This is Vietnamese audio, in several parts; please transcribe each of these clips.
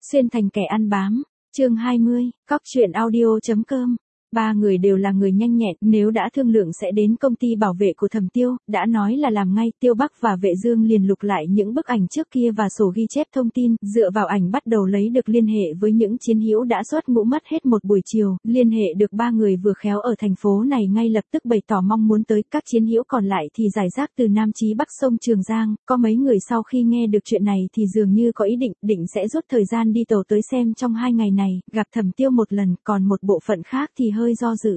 Xuyên thành kẻ ăn bám. Chương 20, Cóc truyện audio.com. Ba người đều là người nhanh nhẹn, nếu đã thương lượng sẽ đến công ty bảo vệ của Thẩm Tiêu, đã nói là làm ngay. Tiêu Bắc và Vệ Dương liền lục lại những bức ảnh trước kia và sổ ghi chép thông tin, dựa vào ảnh bắt đầu lấy được liên hệ với những chiến hữu đã xuất ngũ mất hết một buổi chiều, liên hệ được ba người vừa khéo ở thành phố này ngay lập tức bày tỏ mong muốn tới. Các chiến hữu còn lại thì giải rác từ Nam chí Bắc sông Trường Giang, có mấy người sau khi nghe được chuyện này thì dường như có ý định sẽ rút thời gian đi tàu tới xem trong 2 ngày này, gặp Thẩm Tiêu một lần, còn một bộ phận khác thì hơi do dự.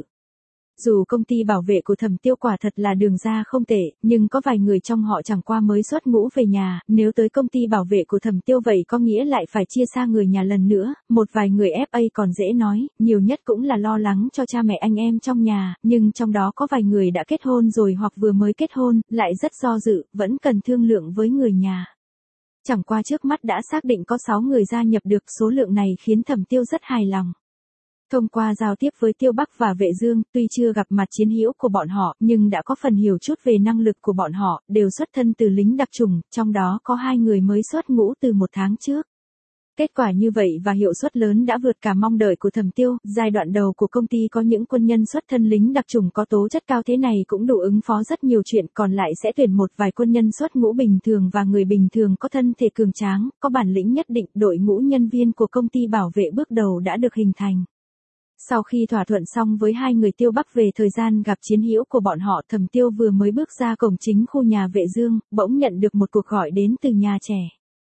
Dù công ty bảo vệ của Thẩm Tiêu quả thật là đường ra không tệ, nhưng có vài người trong họ chẳng qua mới xuất ngũ về nhà, nếu tới công ty bảo vệ của Thẩm Tiêu vậy có nghĩa lại phải chia xa người nhà lần nữa. Một vài người FA còn dễ nói, nhiều nhất cũng là lo lắng cho cha mẹ anh em trong nhà, nhưng trong đó có vài người đã kết hôn rồi hoặc vừa mới kết hôn, lại rất do dự, vẫn cần thương lượng với người nhà. Chẳng qua trước mắt đã xác định có 6 người gia nhập được, số lượng này khiến Thẩm Tiêu rất hài lòng. Thông qua giao tiếp với Tiêu Bắc và Vệ Dương, tuy chưa gặp mặt chiến hữu của bọn họ, nhưng đã có phần hiểu chút về năng lực của bọn họ, đều xuất thân từ lính đặc chủng, trong đó có 2 người mới xuất ngũ từ 1 tháng trước. Kết quả như vậy và hiệu suất lớn đã vượt cả mong đợi của Thẩm Tiêu, giai đoạn đầu của công ty có những quân nhân xuất thân lính đặc chủng có tố chất cao thế này cũng đủ ứng phó rất nhiều chuyện, còn lại sẽ tuyển một vài quân nhân xuất ngũ bình thường và người bình thường có thân thể cường tráng, có bản lĩnh nhất định. Đội ngũ nhân viên của công ty bảo vệ bước đầu đã được hình thành. Sau khi thỏa thuận xong với 2 người Tiêu Bắc về thời gian gặp chiến hữu của bọn họ, Thẩm Tiêu vừa mới bước ra cổng chính khu nhà Vệ Dương, bỗng nhận được một cuộc gọi đến từ nhà trẻ.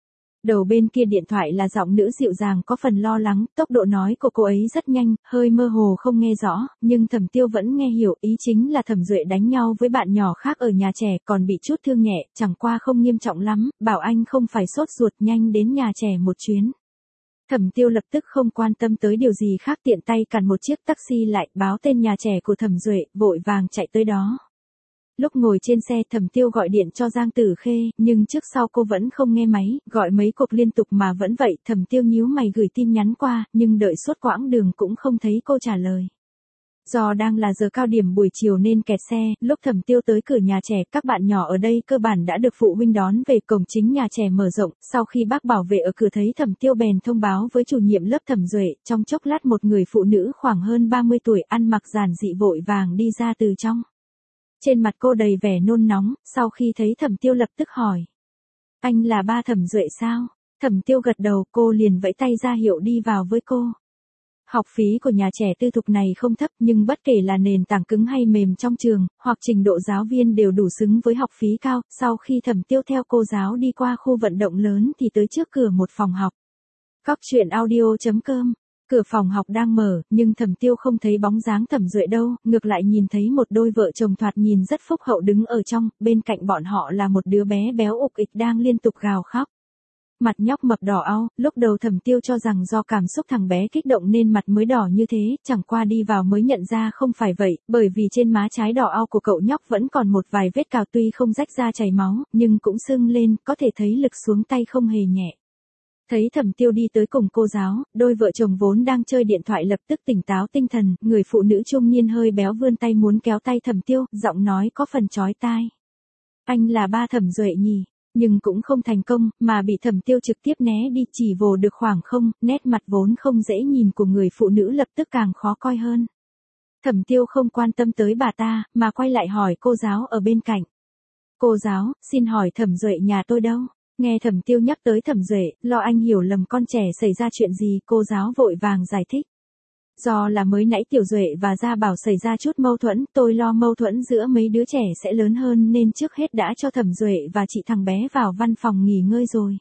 Đầu bên kia điện thoại là giọng nữ dịu dàng có phần lo lắng, tốc độ nói của cô ấy rất nhanh, hơi mơ hồ không nghe rõ, nhưng Thẩm Tiêu vẫn nghe hiểu, ý chính là Thẩm Duệ đánh nhau với bạn nhỏ khác ở nhà trẻ, còn bị chút thương nhẹ, chẳng qua không nghiêm trọng lắm, bảo anh không phải sốt ruột, nhanh đến nhà trẻ một chuyến. Thẩm Tiêu lập tức không quan tâm tới điều gì khác, tiện tay cản một chiếc taxi lại, báo tên nhà trẻ của Thẩm Duệ, vội vàng chạy tới đó. Lúc ngồi trên xe, Thẩm Tiêu gọi điện cho Giang Tử Khê, nhưng trước sau cô vẫn không nghe máy, gọi mấy cuộc liên tục mà vẫn vậy. Thẩm Tiêu nhíu mày gửi tin nhắn qua, nhưng đợi suốt quãng đường cũng không thấy cô trả lời. Do đang là giờ cao điểm buổi chiều nên kẹt xe, lúc Thẩm Tiêu tới cửa nhà trẻ, các bạn nhỏ ở đây cơ bản đã được phụ huynh đón về. Cổng chính nhà trẻ mở rộng, sau khi bác bảo vệ ở cửa thấy Thẩm Tiêu bèn thông báo với chủ nhiệm lớp Thẩm Duệ, trong chốc lát một người phụ nữ khoảng hơn 30 tuổi ăn mặc giản dị vội vàng đi ra từ trong. Trên mặt cô đầy vẻ nôn nóng, sau khi thấy Thẩm Tiêu lập tức hỏi. Anh là ba Thẩm Duệ sao? Thẩm Tiêu gật đầu, cô liền vẫy tay ra hiệu đi vào với cô. Học phí của nhà trẻ tư thục này không thấp, nhưng bất kể là nền tảng cứng hay mềm trong trường, hoặc trình độ giáo viên đều đủ xứng với học phí cao. Sau khi Thẩm Tiêu theo cô giáo đi qua khu vận động lớn thì tới trước cửa một phòng học. Cóc truyện audio.com. Cửa phòng học đang mở, nhưng Thẩm Tiêu không thấy bóng dáng Thẩm Duệ đâu, ngược lại nhìn thấy một đôi vợ chồng thoạt nhìn rất phúc hậu đứng ở trong, bên cạnh bọn họ là một đứa bé béo ục ịch đang liên tục gào khóc. Mặt nhóc mập đỏ au, lúc đầu Thẩm Tiêu cho rằng do cảm xúc thằng bé kích động nên mặt mới đỏ như thế, chẳng qua đi vào mới nhận ra không phải vậy, bởi vì trên má trái đỏ au của cậu nhóc vẫn còn một vài vết cào, tuy không rách ra chảy máu, nhưng cũng sưng lên, có thể thấy lực xuống tay không hề nhẹ. Thấy Thẩm Tiêu đi tới cùng cô giáo, đôi vợ chồng vốn đang chơi điện thoại lập tức tỉnh táo tinh thần, người phụ nữ trung niên hơi béo vươn tay muốn kéo tay Thẩm Tiêu, giọng nói có phần chói tai. Anh là ba Thẩm Duệ nhỉ? Nhưng cũng không thành công, mà bị Thẩm Tiêu trực tiếp né đi, chỉ vồ được khoảng không, nét mặt vốn không dễ nhìn của người phụ nữ lập tức càng khó coi hơn. Thẩm Tiêu không quan tâm tới bà ta, mà quay lại hỏi cô giáo ở bên cạnh. Cô giáo, xin hỏi Thẩm Duệ nhà tôi đâu? Nghe Thẩm Tiêu nhắc tới Thẩm Duệ, lo anh hiểu lầm con trẻ xảy ra chuyện gì, cô giáo vội vàng giải thích. Do là mới nãy Tiểu Duệ và Gia Bảo xảy ra chút mâu thuẫn, tôi lo mâu thuẫn giữa mấy đứa trẻ sẽ lớn hơn nên trước hết đã cho Thẩm Duệ và chị thằng bé vào văn phòng nghỉ ngơi rồi.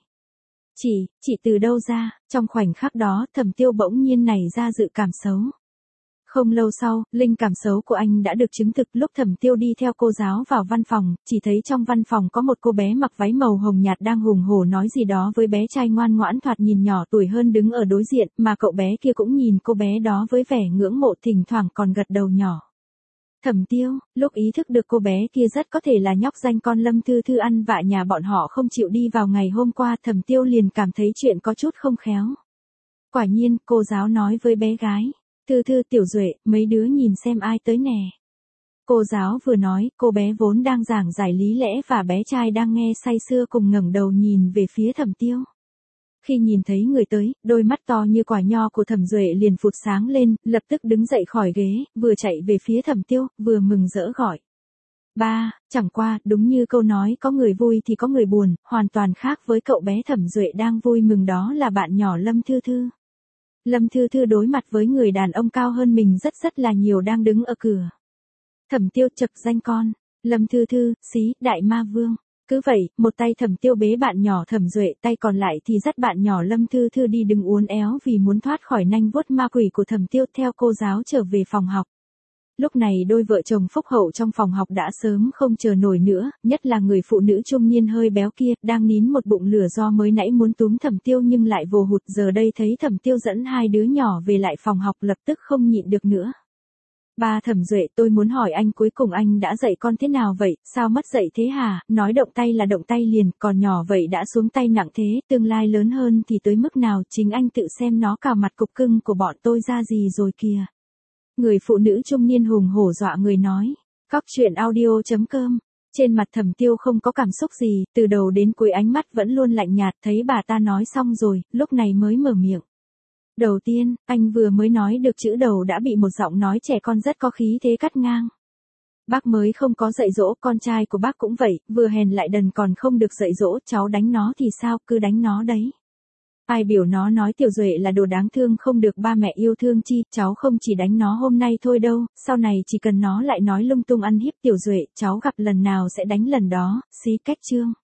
Chị từ đâu ra? Trong khoảnh khắc đó, Thẩm Tiêu bỗng nhiên nảy ra dự cảm xấu. Không lâu sau, linh cảm xấu của anh đã được chứng thực. Lúc Thẩm Tiêu đi theo cô giáo vào văn phòng, chỉ thấy trong văn phòng có một cô bé mặc váy màu hồng nhạt đang hùng hổ nói gì đó với bé trai ngoan ngoãn thoạt nhìn nhỏ tuổi hơn đứng ở đối diện, mà cậu bé kia cũng nhìn cô bé đó với vẻ ngưỡng mộ, thỉnh thoảng còn gật đầu nhỏ. Thẩm Tiêu, lúc ý thức được cô bé kia rất có thể là nhóc danh con Lâm Thư Thư ăn vạ nhà bọn họ không chịu đi vào ngày hôm qua, Thẩm Tiêu liền cảm thấy chuyện có chút không khéo. Quả nhiên, cô giáo nói với bé gái. Thư Thư, Tiểu Duệ, mấy đứa nhìn xem ai tới nè. Cô giáo vừa nói, cô bé vốn đang giảng giải lý lẽ và bé trai đang nghe say sưa cùng ngẩng đầu nhìn về phía Thẩm Tiêu. Khi nhìn thấy người tới, đôi mắt to như quả nho của Thẩm Duệ liền phụt sáng lên, lập tức đứng dậy khỏi ghế, vừa chạy về phía Thẩm Tiêu, vừa mừng rỡ gọi. Ba, chẳng qua, đúng như câu nói có người vui thì có người buồn, hoàn toàn khác với cậu bé Thẩm Duệ đang vui mừng đó là bạn nhỏ Lâm Thư Thư. Lâm Thư Thư đối mặt với người đàn ông cao hơn mình rất là nhiều đang đứng ở cửa. Thẩm Tiêu chậc danh con, Lâm Thư Thư, xí, đại ma vương. Cứ vậy, một tay Thẩm Tiêu bế bạn nhỏ Thẩm Duệ, tay còn lại thì dắt bạn nhỏ Lâm Thư Thư đi đứng uốn éo vì muốn thoát khỏi nanh vuốt ma quỷ của Thẩm Tiêu theo cô giáo trở về phòng học. Lúc này đôi vợ chồng phúc hậu trong phòng học đã sớm không chờ nổi nữa, nhất là người phụ nữ trung niên hơi béo kia, đang nín một bụng lửa do mới nãy muốn túm Thẩm Tiêu nhưng lại vồ hụt, giờ đây thấy Thẩm Tiêu dẫn hai đứa nhỏ về lại phòng học lập tức không nhịn được nữa. Ba Thẩm Duệ, tôi muốn hỏi anh cuối cùng anh đã dạy con thế nào vậy, sao mất dạy thế hả, nói động tay là động tay liền, còn nhỏ vậy đã xuống tay nặng thế, tương lai lớn hơn thì tới mức nào, chính anh tự xem nó cào mặt cục cưng của bọn tôi ra gì rồi kìa. Người phụ nữ trung niên hùng hổ dọa người nói. Cóc truyện audio.com. Trên mặt Thẩm Tiêu không có cảm xúc gì, từ đầu đến cuối ánh mắt vẫn luôn lạnh nhạt, thấy bà ta nói xong rồi, lúc này mới mở miệng. Đầu tiên, anh vừa mới nói được chữ đầu đã bị một giọng nói trẻ con rất có khí thế cắt ngang. Bác mới không có dạy dỗ, con trai của bác cũng vậy, vừa hèn lại đần còn không được dạy dỗ, cháu đánh nó thì sao, cứ đánh nó đấy. Ai biểu nó nói Tiểu Duệ là đồ đáng thương không được ba mẹ yêu thương chi, cháu không chỉ đánh nó hôm nay thôi đâu, sau này chỉ cần nó lại nói lung tung ăn hiếp Tiểu Duệ, cháu gặp lần nào sẽ đánh lần đó, xí cách chương.